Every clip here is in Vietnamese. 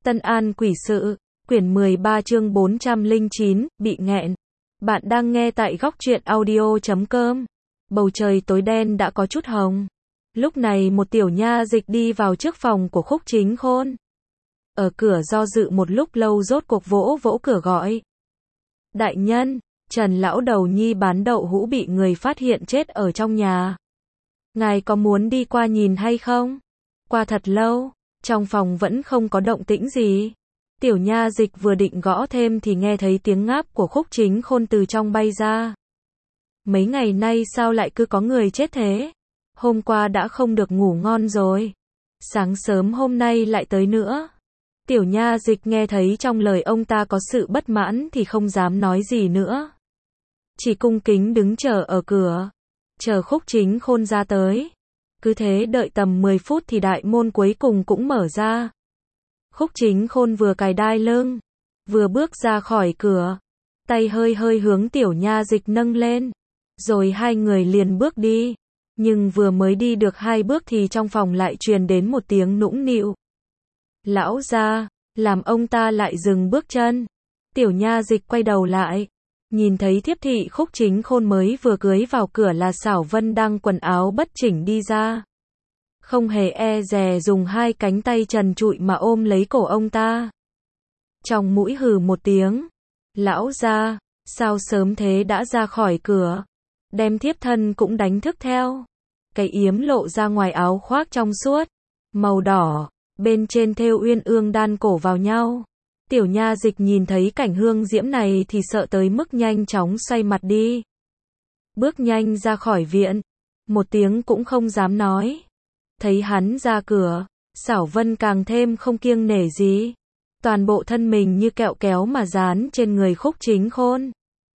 Tân An Quỷ Sự, quyển 13 chương 409, bị nghẹn. Bạn đang nghe tại góc truyện audio.com. Bầu trời tối đen đã có chút hồng. Lúc này một tiểu nha dịch đi vào trước phòng của Khúc Chính Khôn. Ở cửa do dự một lúc lâu rốt cuộc vỗ vỗ cửa gọi. Đại nhân, Trần lão đầu nhi bán đậu hũ bị người phát hiện chết ở trong nhà. Ngài có muốn đi qua nhìn hay không? Qua thật lâu, trong phòng vẫn không có động tĩnh gì. Tiểu nha dịch vừa định gõ thêm thì nghe thấy tiếng ngáp của Khúc Chính Khôn từ trong bay ra. Mấy ngày nay sao lại cứ có người chết thế? Hôm qua đã không được ngủ ngon rồi. Sáng sớm hôm nay lại tới nữa. Tiểu nha dịch nghe thấy trong lời ông ta có sự bất mãn thì không dám nói gì nữa. Chỉ cung kính đứng chờ ở cửa. Chờ Khúc Chính Khôn ra tới. Cứ thế đợi tầm 10 phút thì đại môn cuối cùng cũng mở ra. Khúc Chính Khôn vừa cài đai lưng, vừa bước ra khỏi cửa. Tay hơi hơi hướng tiểu nha dịch nâng lên. Rồi hai người liền bước đi. Nhưng vừa mới đi được 2 bước thì trong phòng lại truyền đến một tiếng nũng nịu. Lão gia, làm ông ta lại dừng bước chân. Tiểu nha dịch quay đầu lại. Nhìn thấy thiếp thị Khúc Chính Khôn mới vừa cưới vào cửa là Xảo Vân đang quần áo bất chỉnh đi ra. Không hề e dè dùng 2 cánh tay trần trụi mà ôm lấy cổ ông ta. Trong mũi hừ một tiếng. Lão gia, sao sớm thế đã ra khỏi cửa? Đem thiếp thân cũng đánh thức theo. Cái yếm lộ ra ngoài áo khoác trong suốt, màu đỏ, bên trên thêu uyên ương đan cổ vào nhau. Tiểu nha dịch nhìn thấy cảnh hương diễm này thì sợ tới mức nhanh chóng xoay mặt đi. Bước nhanh ra khỏi viện, một tiếng cũng không dám nói. Thấy hắn ra cửa, Xảo Vân càng thêm không kiêng nể gì. Toàn bộ thân mình như kẹo kéo mà dán trên người Khúc Chính Khôn.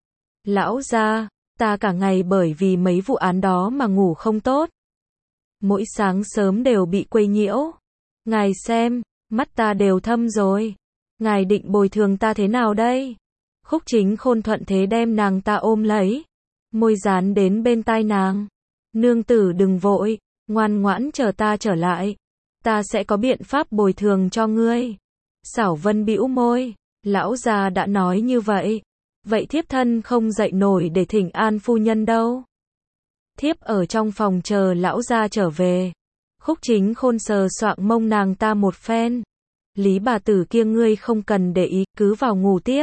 Lão gia, ta cả ngày bởi vì mấy vụ án đó mà ngủ không tốt. Mỗi sáng sớm đều bị quấy nhiễu. Ngài xem, mắt ta đều thâm rồi. Ngài định bồi thường ta thế nào đây? Khúc Chính Khôn thuận thế đem nàng ta ôm lấy. Môi dán đến bên tai nàng. Nương tử đừng vội, ngoan ngoãn chờ ta trở lại. Ta sẽ có biện pháp bồi thường cho ngươi. Xảo Vân bĩu môi. Lão già đã nói như vậy. Vậy thiếp thân không dậy nổi để thỉnh an phu nhân đâu. Thiếp ở trong phòng chờ lão gia trở về. Khúc Chính Khôn sờ soạng mông nàng ta một phen. Lý bà tử kia ngươi không cần để ý, cứ vào ngủ tiếp.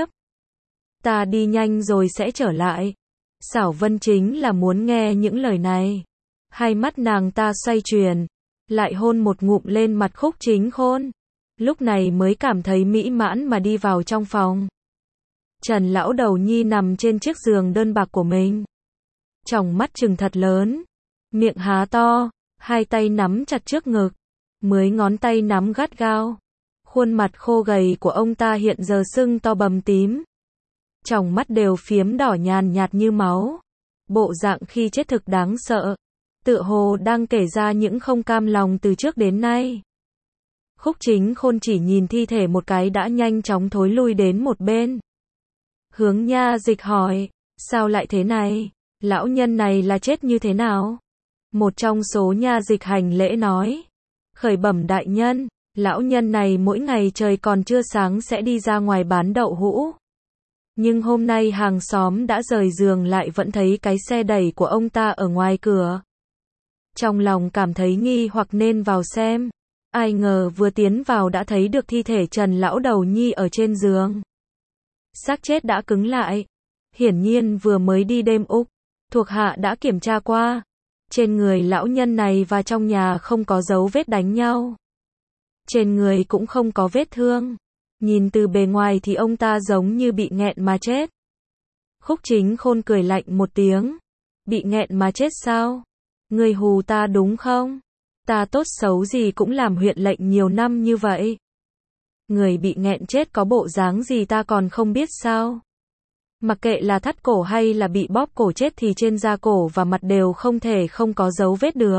Ta đi nhanh rồi sẽ trở lại. Xảo Vân chính là muốn nghe những lời này. Hai mắt nàng ta xoay chuyển, lại hôn một ngụm lên mặt Khúc Chính Khôn. Lúc này mới cảm thấy mỹ mãn mà đi vào trong phòng. Trần lão đầu nhi nằm trên chiếc giường đơn bạc của mình. Tròng mắt trừng thật lớn, miệng há to, hai tay nắm chặt trước ngực, mới ngón tay nắm gắt gao. Khuôn mặt khô gầy của ông ta hiện giờ sưng to bầm tím. Tròng mắt đều phiếm đỏ nhàn nhạt như máu. Bộ dạng khi chết thực đáng sợ. Tựa hồ đang kể ra những không cam lòng từ trước đến nay. Khúc Chính Khôn chỉ nhìn thi thể một cái đã nhanh chóng thối lui đến một bên. Hướng nha dịch hỏi, sao lại thế này? Lão nhân này là chết như thế nào? Một trong số nha dịch hành lễ nói. Khởi bẩm đại nhân, lão nhân này mỗi ngày trời còn chưa sáng sẽ đi ra ngoài bán đậu hũ. Nhưng hôm nay hàng xóm đã rời giường lại vẫn thấy cái xe đẩy của ông ta ở ngoài cửa. Trong lòng cảm thấy nghi hoặc nên vào xem. Ai ngờ vừa tiến vào đã thấy được thi thể Trần lão đầu nhi ở trên giường. Xác chết đã cứng lại. Hiển nhiên vừa mới đi đêm úc. Thuộc hạ đã kiểm tra qua. Trên người lão nhân này và trong nhà không có dấu vết đánh nhau. Trên người cũng không có vết thương. Nhìn từ bề ngoài thì ông ta giống như bị nghẹn mà chết. Khúc Chính Khôn cười lạnh một tiếng. Bị nghẹn mà chết sao? Ngươi hù ta đúng không? Ta tốt xấu gì cũng làm huyện lệnh nhiều năm như vậy. Người bị nghẹn chết có bộ dáng gì ta còn không biết sao? Mặc kệ là thắt cổ hay là bị bóp cổ chết thì trên da cổ và mặt đều không thể không có dấu vết được.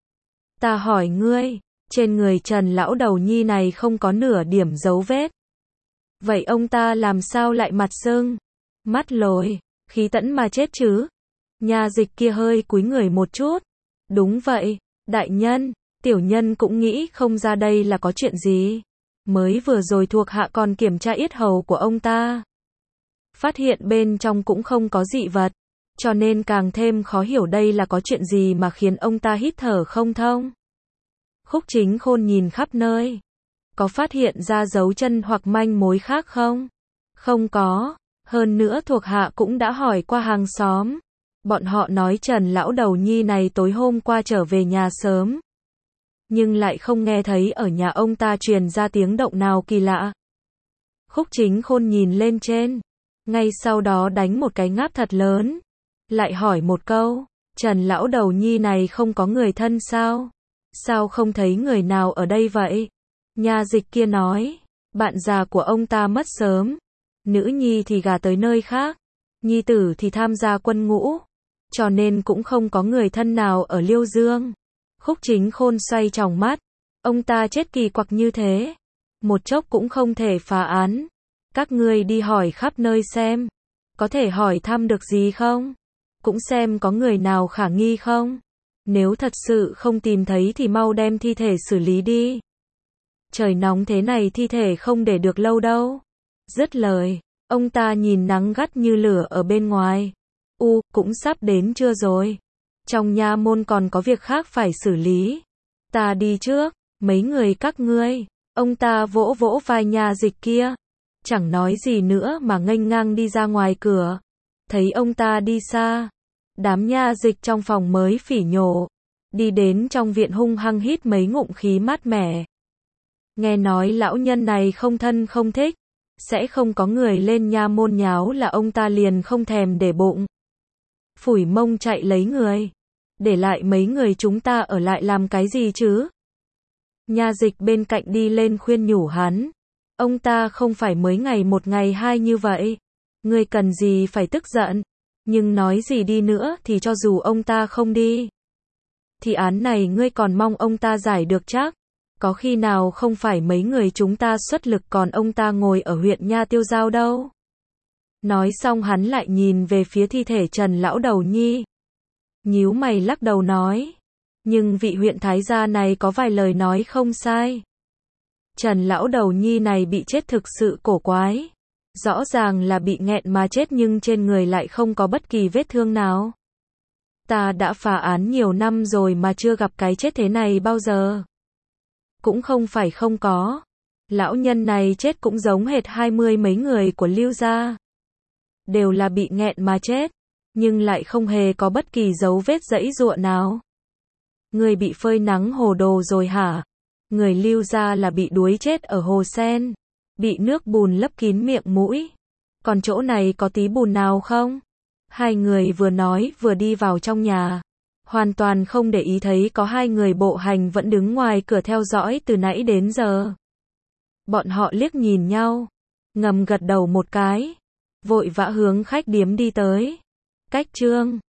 Ta hỏi ngươi, trên người Trần lão đầu nhi này không có nửa điểm dấu vết. Vậy ông ta làm sao lại mặt sưng, mắt lồi, khí tẫn mà chết chứ? Nha dịch kia hơi cúi người một chút. Đúng vậy, đại nhân, tiểu nhân cũng nghĩ không ra đây là có chuyện gì. Mới vừa rồi thuộc hạ còn kiểm tra yết hầu của ông ta. Phát hiện bên trong cũng không có dị vật, cho nên càng thêm khó hiểu đây là có chuyện gì mà khiến ông ta hít thở không thông. Khúc Chính Khôn nhìn khắp nơi. Có phát hiện ra dấu chân hoặc manh mối khác không? Không có. Hơn nữa thuộc hạ cũng đã hỏi qua hàng xóm. Bọn họ nói Trần lão đầu nhi này tối hôm qua trở về nhà sớm. Nhưng lại không nghe thấy ở nhà ông ta truyền ra tiếng động nào kỳ lạ. Khúc Chính Khôn nhìn lên trên. Ngay sau đó đánh một cái ngáp thật lớn. Lại hỏi một câu. Trần lão đầu nhi này không có người thân sao? Sao không thấy người nào ở đây vậy? Nha dịch kia nói. Bạn già của ông ta mất sớm. Nữ nhi thì gả tới nơi khác. Nhi tử thì tham gia quân ngũ. Cho nên cũng không có người thân nào ở Liêu Dương. Khúc Chính Khôn xoay tròng mắt. Ông ta chết kỳ quặc như thế. Một chốc cũng không thể phá án. Các ngươi đi hỏi khắp nơi xem. Có thể hỏi thăm được gì không? Cũng xem có người nào khả nghi không? Nếu thật sự không tìm thấy thì mau đem thi thể xử lý đi. Trời nóng thế này thi thể không để được lâu đâu. Dứt lời, ông ta nhìn nắng gắt như lửa ở bên ngoài. Cũng sắp đến trưa rồi. Trong nha môn còn có việc khác phải xử lý. Ta đi trước, mấy người các ngươi. Ông ta vỗ vỗ vai nha dịch kia. Chẳng nói gì nữa mà nghênh ngang đi ra ngoài cửa. Thấy ông ta đi xa. Đám nha dịch trong phòng mới phỉ nhổ. Đi đến trong viện hung hăng hít mấy ngụm khí mát mẻ. Nghe nói lão nhân này không thân không thích. Sẽ không có người lên nha môn nháo là ông ta liền không thèm để bụng. Phủi mông chạy lấy người. Để lại mấy người chúng ta ở lại làm cái gì chứ? Nha dịch bên cạnh đi lên khuyên nhủ hắn. Ông ta không phải mới ngày một ngày hai như vậy. Ngươi cần gì phải tức giận. Nhưng nói gì đi nữa thì cho dù ông ta không đi. Thì án này ngươi còn mong ông ta giải được chắc. Có khi nào không phải mấy người chúng ta xuất lực còn ông ta ngồi ở huyện Nha Tiêu Giao đâu. Nói xong hắn lại nhìn về phía thi thể Trần lão đầu nhi. Nhíu mày lắc đầu nói. Nhưng vị huyện thái gia này có vài lời nói không sai. Trần lão đầu nhi này bị chết thực sự cổ quái. Rõ ràng là bị nghẹn mà chết nhưng trên người lại không có bất kỳ vết thương nào. Ta đã phá án nhiều năm rồi mà chưa gặp cái chết thế này bao giờ. Cũng không phải không có. Lão nhân này chết cũng giống hệt 20 mấy người của Lưu gia. Đều là bị nghẹn mà chết. Nhưng lại không hề có bất kỳ dấu vết giãy giụa nào. Người bị phơi nắng hồ đồ rồi hả? Người Lưu gia là bị đuối chết ở hồ sen. Bị nước bùn lấp kín miệng mũi. Còn chỗ này có tí bùn nào không? Hai người vừa nói vừa đi vào trong nhà. Hoàn toàn không để ý thấy có hai người bộ hành vẫn đứng ngoài cửa theo dõi từ nãy đến giờ. Bọn họ liếc nhìn nhau. Ngầm gật đầu một cái. Vội vã hướng khách điếm đi tới. Cách chương